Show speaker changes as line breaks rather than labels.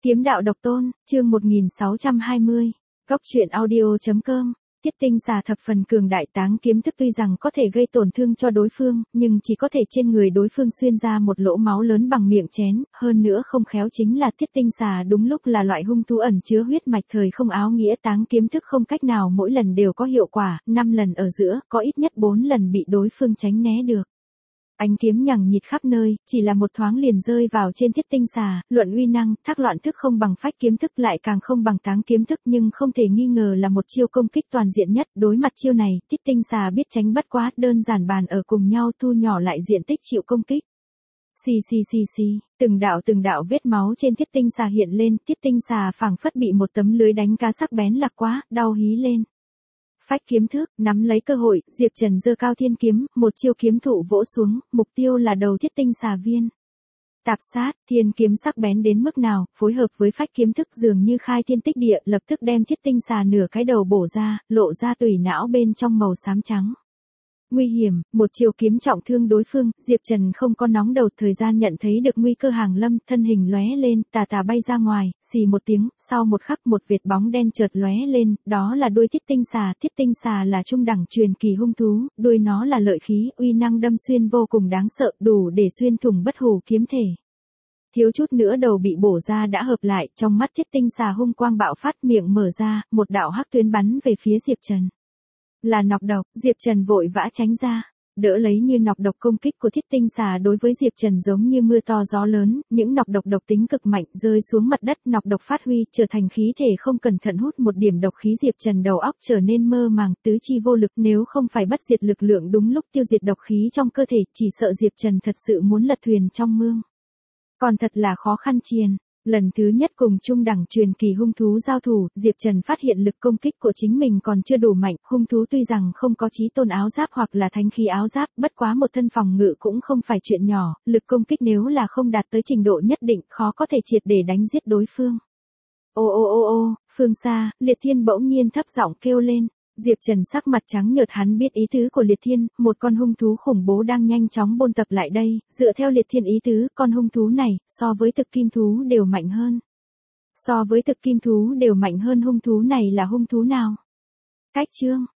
Kiếm đạo độc tôn, chương 1620. Góc truyện audio.com. Tiết tinh xà thập phần cường đại táng kiếm thức tuy rằng có thể gây tổn thương cho đối phương, nhưng chỉ có thể trên người đối phương xuyên ra một lỗ máu lớn bằng miệng chén, hơn nữa không khéo chính là tiết tinh xà đúng lúc là loại hung thú ẩn chứa huyết mạch thời không áo nghĩa táng kiếm thức không cách nào mỗi lần đều có hiệu quả, 5 lần ở giữa, có ít nhất 4 lần bị đối phương tránh né được. Ánh kiếm nhằng nhịt khắp nơi, chỉ là một thoáng liền rơi vào trên thiết tinh xà, luận uy năng, thác loạn thức không bằng phách kiếm thức lại càng không bằng táng kiếm thức nhưng không thể nghi ngờ là một chiêu công kích toàn diện nhất. Đối mặt chiêu này, thiết tinh xà biết tránh bất quá, đơn giản bàn ở cùng nhau thu nhỏ lại diện tích chịu công kích. Xì xì xì xì, từng đạo vết máu trên thiết tinh xà hiện lên, thiết tinh xà phảng phất bị một tấm lưới đánh cá sắc bén lạc quá, đau hí lên. Phách kiếm thức, nắm lấy cơ hội, Diệp Trần giơ cao thiên kiếm, một chiêu kiếm thụ vỗ xuống, mục tiêu là đầu thiết tinh xà viên. Tạp sát, thiên kiếm sắc bén đến mức nào, phối hợp với phách kiếm thức dường như khai thiên tích địa, lập tức đem thiết tinh xà nửa cái đầu bổ ra, lộ ra tủy não bên trong màu xám trắng. Nguy hiểm, một chiêu kiếm trọng thương đối phương, Diệp Trần không có nóng đầu, thời gian nhận thấy được nguy cơ hàng lâm, thân hình lóe lên, tà bay ra ngoài, xì một tiếng, sau một khắc một vệt bóng đen chợt lóe lên, đó là đuôi thiết tinh xà là trung đẳng truyền kỳ hung thú, đuôi nó là lợi khí, uy năng đâm xuyên vô cùng đáng sợ, đủ để xuyên thủng bất hủ kiếm thể. Thiếu chút nữa đầu bị bổ ra đã hợp lại, trong mắt thiết tinh xà hung quang bạo phát, miệng mở ra, một đạo hắc tuyến bắn về phía Diệp Trần. Là nọc độc, Diệp Trần vội vã tránh ra, đỡ lấy như nọc độc công kích của thiết tinh xà đối với Diệp Trần giống như mưa to gió lớn, những nọc độc tính cực mạnh rơi xuống mặt đất, nọc độc phát huy trở thành khí thể không cẩn thận hút một điểm độc khí, Diệp Trần đầu óc trở nên mơ màng, tứ chi vô lực, nếu không phải bất diệt lực lượng đúng lúc tiêu diệt độc khí trong cơ thể, chỉ sợ Diệp Trần thật sự muốn lật thuyền trong mương. Còn thật là khó khăn triền. Lần thứ nhất cùng trung đẳng truyền kỳ hung thú giao thủ, Diệp Trần phát hiện lực công kích của chính mình còn chưa đủ mạnh, hung thú tuy rằng không có chí tôn áo giáp hoặc là thánh khí áo giáp, bất quá một thân phòng ngự cũng không phải chuyện nhỏ, lực công kích nếu là không đạt tới trình độ nhất định, khó có thể triệt để đánh giết đối phương. Ô, phương xa, Liệt Thiên bỗng nhiên thấp giọng kêu lên. Diệp Trần sắc mặt trắng nhợt, hắn biết ý tứ của Liệt Thiên, một con hung thú khủng bố đang nhanh chóng bôn tập lại đây, dựa theo Liệt Thiên ý tứ, con hung thú này, so với thực kim thú đều mạnh hơn. So với thực kim thú đều mạnh hơn hung thú này là hung thú nào? Cách chương,